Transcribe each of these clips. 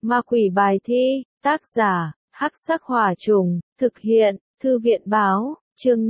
Ma quỷ bài thi, tác giả, Hắc Sắc Hỏa Trùng, thực hiện, Thư viện báo, chương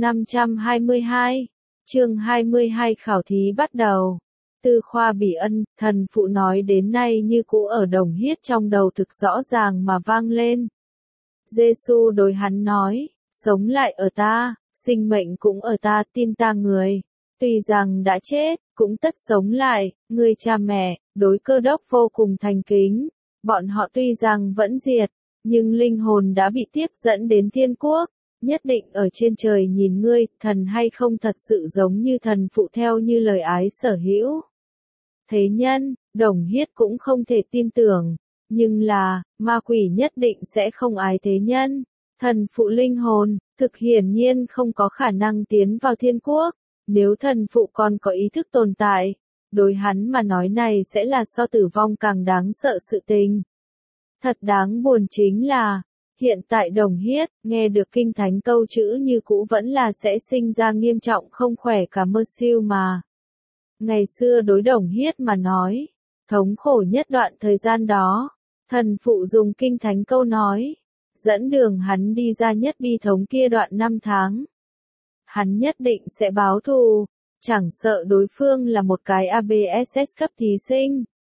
522. Chương 22 khảo thí bắt đầu. Tư khoa Bỉ Ân, thần phụ nói đến nay như cũ ở Đồng Hiết trong đầu thực rõ ràng mà vang lên. Giê-xu đối hắn nói, sống lại ở ta, sinh mệnh cũng ở ta, tin ta người. Tuy rằng đã chết, cũng tất sống lại, người cha mẹ, đối Cơ Đốc vô cùng thành kính. Bọn họ tuy rằng vẫn diệt, nhưng linh hồn đã bị tiếp dẫn đến thiên quốc, nhất định ở trên trời nhìn ngươi, thần hay không thật sự giống như thần phụ theo như lời ái sở hữu. Thế nhân, Đồng Hiết cũng không thể tin tưởng, nhưng là, ma quỷ nhất định sẽ không ái thế nhân. Thần phụ linh hồn, thực hiển nhiên không có khả năng tiến vào thiên quốc, nếu thần phụ còn có ý thức tồn tại, đối hắn mà nói này sẽ là so tử vong càng đáng sợ sự tình. Thật đáng buồn chính là, hiện tại Đồng Hiết, nghe được kinh thánh câu chữ như cũ vẫn là sẽ sinh ra nghiêm trọng không khỏe cả mơ siêu mà. Ngày xưa đối Đồng Hiết mà nói, thống khổ nhất đoạn thời gian đó, thần phụ dùng kinh thánh câu nói, dẫn đường hắn đi ra nhất bi thống kia đoạn 5 tháng. Hắn nhất định sẽ báo thù, chẳng sợ đối phương là một cái ABSS cấp thí sinh.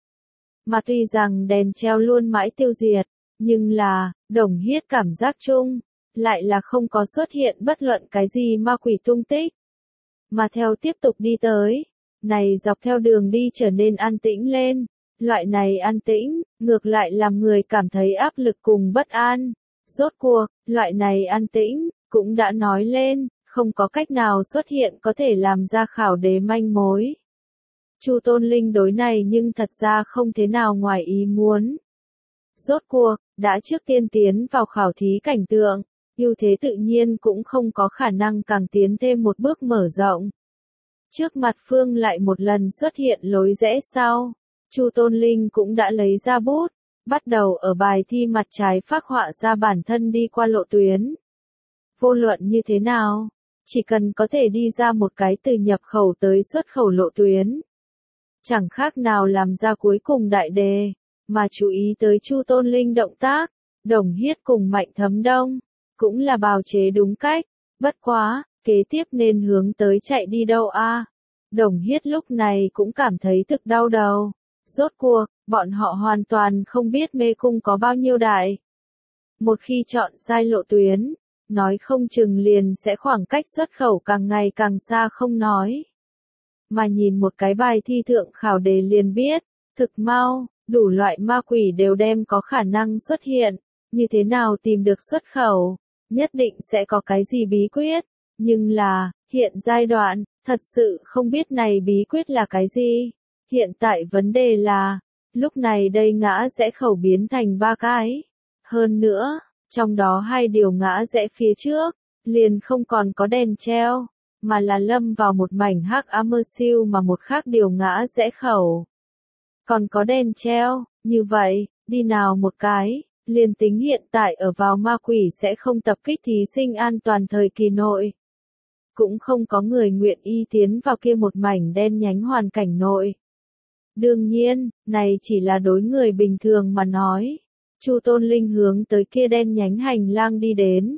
Mà tuy rằng đèn treo luôn mãi tiêu diệt, nhưng là, Đồng Hiết cảm giác chung, lại là không có xuất hiện bất luận cái gì ma quỷ tung tích. Mà theo tiếp tục đi tới, này dọc theo đường đi trở nên an tĩnh lên, loại này an tĩnh, ngược lại làm người cảm thấy áp lực cùng bất an. Rốt cuộc, loại này an tĩnh, cũng đã nói lên, không có cách nào xuất hiện có thể làm ra khảo đế manh mối. Chu Tôn Linh đối này nhưng thật ra không thế nào ngoài ý muốn. Rốt cuộc, đã trước tiên tiến vào khảo thí cảnh tượng, ưu thế tự nhiên cũng không có khả năng càng tiến thêm một bước mở rộng. Trước mặt Phương lại một lần xuất hiện lối rẽ sau, Chu Tôn Linh cũng đã lấy ra bút, bắt đầu ở bài thi mặt trái phác họa ra bản thân đi qua lộ tuyến. Vô luận như thế nào, chỉ cần có thể đi ra một cái từ nhập khẩu tới xuất khẩu lộ tuyến. Chẳng khác nào làm ra cuối cùng đại đề, mà chú ý tới Chu Tôn Linh động tác, Đồng Hiết cùng Mạnh Thấm Đông, cũng là bào chế đúng cách, bất quá, kế tiếp nên hướng tới chạy đi đâu a? Đồng Hiết lúc này cũng cảm thấy thực đau đầu, rốt cuộc, bọn họ hoàn toàn không biết mê cung có bao nhiêu đại. Một khi chọn sai lộ tuyến, nói không chừng liền sẽ khoảng cách xuất khẩu càng ngày càng xa không nói. Mà nhìn một cái bài thi thượng khảo đề liền biết, thực mau, đủ loại ma quỷ đều đem có khả năng xuất hiện, như thế nào tìm được xuất khẩu, nhất định sẽ có cái gì bí quyết, nhưng là, hiện giai đoạn, thật sự không biết này bí quyết là cái gì. Hiện tại vấn đề là, lúc này đây ngã rẽ khẩu biến thành 3 cái. Hơn nữa, trong đó 2 điều ngã rẽ phía trước, liền không còn có đèn treo, mà là lâm vào một mảnh hắc ám mơ siêu mà một khác điều ngã rẽ khẩu. Còn có đèn treo, như vậy, đi nào một cái, liền tính hiện tại ở vào ma quỷ sẽ không tập kích thí sinh an toàn thời kỳ nội. Cũng không có người nguyện ý tiến vào kia một mảnh đen nhánh hoàn cảnh nội. Đương nhiên, này chỉ là đối người bình thường mà nói. Chu Tôn Linh hướng tới kia đen nhánh hành lang đi đến.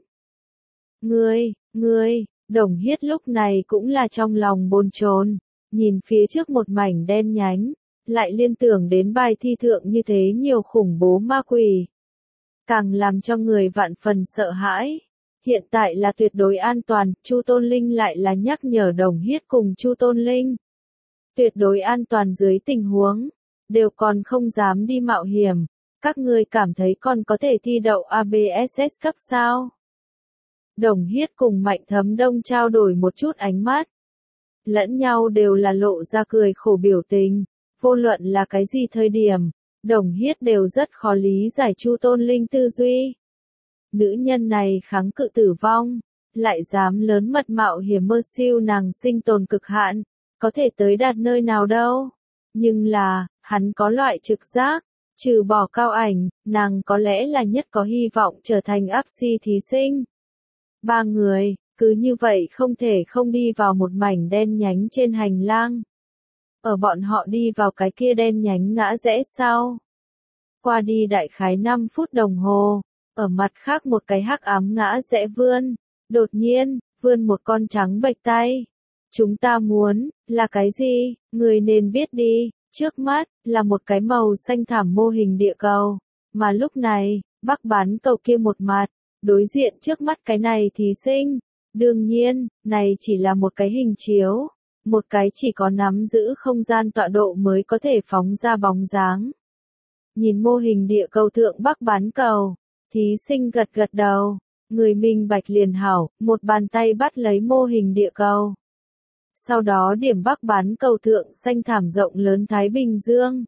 Ngươi, Đồng Hiết lúc này cũng là trong lòng bồn chồn, nhìn phía trước một mảnh đen nhánh, lại liên tưởng đến bài thi thượng như thế nhiều khủng bố ma quỷ. Càng làm cho người vạn phần sợ hãi. Hiện tại là tuyệt đối an toàn, Chu Tôn Linh lại là nhắc nhở Đồng Hiết cùng Chu Tôn Linh. Tuyệt đối an toàn dưới tình huống, đều còn không dám đi mạo hiểm. Các ngươi cảm thấy còn có thể thi đậu ABSS cấp sao? Đồng Hiết cùng Mạnh Thấm Đông trao đổi một chút ánh mắt. Lẫn nhau đều là lộ ra cười khổ biểu tình, vô luận là cái gì thời điểm, Đồng Hiết đều rất khó lý giải Chu Tôn Linh tư duy. Nữ nhân này kháng cự tử vong, lại dám lớn mật mạo hiểm mơ siêu nàng sinh tồn cực hạn, có thể tới đạt nơi nào đâu. Nhưng là, hắn có loại trực giác, trừ bỏ Cao Ảnh, nàng có lẽ là nhất có hy vọng trở thành áp si thí sinh. 3 người, cứ như vậy không thể không đi vào một mảnh đen nhánh trên hành lang. Ở bọn họ đi vào cái kia đen nhánh ngã rẽ sau. qua đi đại khái 5 phút đồng hồ, ở mặt khác một cái hắc ám ngã rẽ vươn, đột nhiên, vươn một con trắng bệch tay. Chúng ta muốn, là cái gì? Người nên biết đi, trước mắt, là một cái màu xanh thảm mô hình địa cầu, mà lúc này, Bắc bán cầu kia một mặt, đối diện trước mắt cái này thí sinh. Đương nhiên, này chỉ là một cái hình chiếu, một cái chỉ có nắm giữ không gian tọa độ mới có thể phóng ra bóng dáng. Nhìn mô hình địa cầu thượng Bắc bán cầu, thí sinh gật gật đầu, người minh bạch liền hảo, một bàn tay bắt lấy mô hình địa cầu. Sau đó điểm Bắc bán cầu thượng xanh thảm rộng lớn Thái Bình Dương.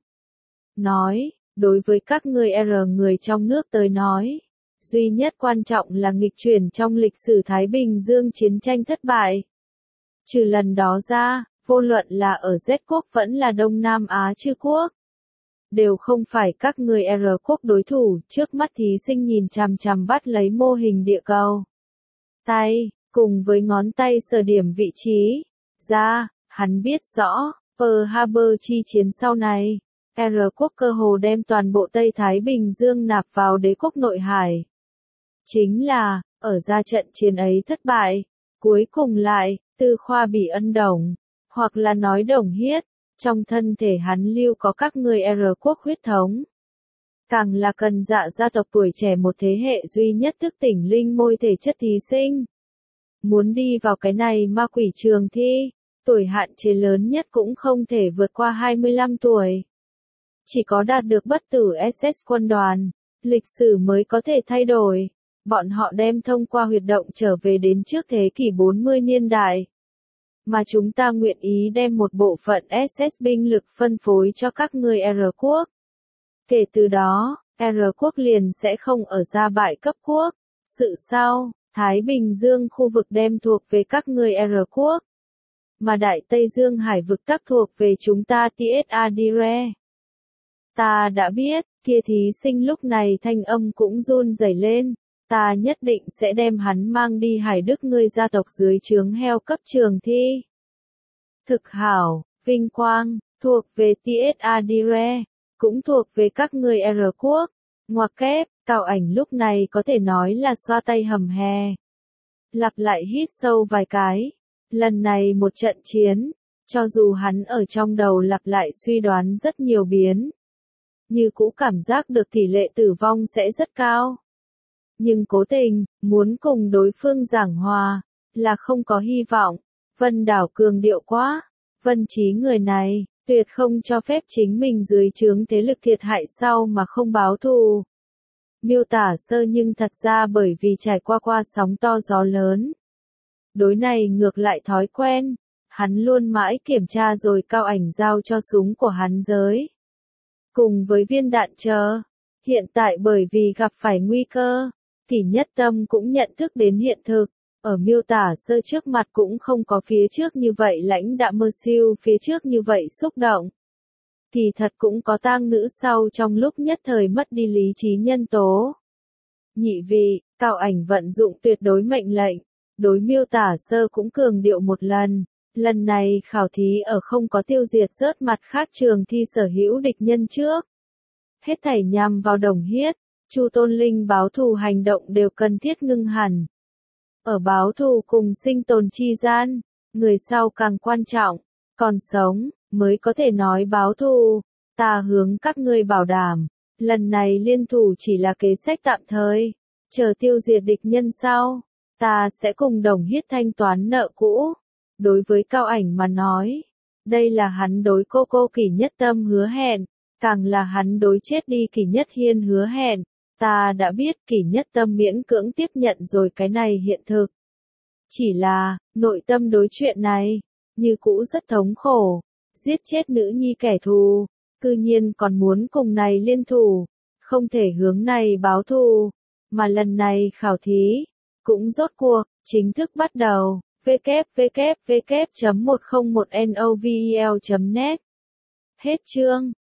Nói, đối với các người người trong nước tới nói, duy nhất quan trọng là nghịch chuyển trong lịch sử Thái Bình Dương chiến tranh thất bại. Trừ lần đó ra, vô luận là ở Z quốc vẫn là Đông Nam Á chư quốc, đều không phải các người quốc đối thủ. Trước mắt thí sinh nhìn chằm chằm bắt lấy mô hình địa cầu. Tay, cùng với ngón tay sờ điểm vị trí. Ra, hắn biết rõ, Pearl Harbor chi chiến sau này, quốc cơ hồ đem toàn bộ Tây Thái Bình Dương nạp vào đế quốc nội hải. Chính là, ở ra trận chiến ấy thất bại, cuối cùng lại, Tư Khoa bị ân Đồng, hoặc là nói Đồng Hiết, trong thân thể hắn lưu có các người quốc huyết thống. Càng là cần dạ gia tộc tuổi trẻ một thế hệ duy nhất thức tỉnh linh môi thể chất thí sinh. Muốn đi vào cái này ma quỷ trường thi, tuổi hạn chế lớn nhất cũng không thể vượt qua 25 tuổi. Chỉ có đạt được bất tử SS quân đoàn, lịch sử mới có thể thay đổi. Bọn họ đem thông qua huyệt động trở về đến trước thế kỷ 40 niên đại. Mà chúng ta nguyện ý đem một bộ phận SS binh lực phân phối cho các người quốc. Kể từ đó, quốc liền sẽ không ở ra bại cấp quốc. Sự sau, Thái Bình Dương khu vực đem thuộc về các người quốc. Mà Đại Tây Dương hải vực tắc thuộc về chúng ta TSADIRE. Ta đã biết, kia thí sinh lúc này thanh âm cũng run rẩy lên. Ta nhất định sẽ đem hắn mang đi Hải Đức ngươi gia tộc dưới trướng heo cấp trường thi. Thực hảo, vinh quang, thuộc về TSADIRE, cũng thuộc về các người quốc. Ngoặc kép, Cao Ảnh lúc này có thể nói là xoa tay hầm hè. Lặp lại hít sâu vài cái. Lần này một trận chiến, cho dù hắn ở trong đầu lặp lại suy đoán rất nhiều biến, như cũ cảm giác được tỷ lệ tử vong sẽ rất cao. Nhưng cố tình, muốn cùng đối phương giảng hòa, là không có hy vọng. Vân Đảo cường điệu quá. Vân Chí người này, tuyệt không cho phép chính mình dưới trướng thế lực thiệt hại sau mà không báo thù. Miêu tả sơ nhưng thật ra bởi vì trải qua sóng to gió lớn. Đối này ngược lại thói quen, hắn luôn mãi kiểm tra rồi Cao Ảnh giao cho súng của hắn giới. Cùng với viên đạn chờ, hiện tại bởi vì gặp phải nguy cơ, Kỷ Nhất Tâm cũng nhận thức đến hiện thực, ở miêu tả sơ trước mặt cũng không có phía trước như vậy lãnh đạm mơ siêu phía trước như vậy xúc động. Kỳ thật cũng có tang nữ sau trong lúc nhất thời mất đi lý trí nhân tố. Nhị vị, Cao Ảnh vận dụng tuyệt đối mệnh lệnh, đối miêu tả sơ cũng cường điệu một lần này khảo thí ở không có tiêu diệt rớt mặt khác trường thi sở hữu địch nhân trước. Hết thảy nhằm vào Đồng Hiết, Chu Tôn Linh báo thù hành động đều cần thiết ngưng hẳn. Ở báo thù cùng sinh tồn chi gian, người sau càng quan trọng, còn sống, mới có thể nói báo thù. Ta hướng các ngươi bảo đảm, lần này liên thủ chỉ là kế sách tạm thời, chờ tiêu diệt địch nhân sau, ta sẽ cùng Đồng Hiết thanh toán nợ cũ. Đối với Cao Ảnh mà nói, đây là hắn đối cô Kỷ Nhất Tâm hứa hẹn, càng là hắn đối chết đi Kỷ Nhất Hiên hứa hẹn. Ta đã biết Kỷ Nhất Tâm miễn cưỡng tiếp nhận rồi cái này hiện thực. Chỉ là, nội tâm đối chuyện này, như cũ rất thống khổ, giết chết nữ nhi kẻ thù, cư nhiên còn muốn cùng này liên thủ, không thể hướng này báo thù, mà lần này khảo thí, cũng rốt cuộc, chính thức bắt đầu, www.101novel.net. Hết chương.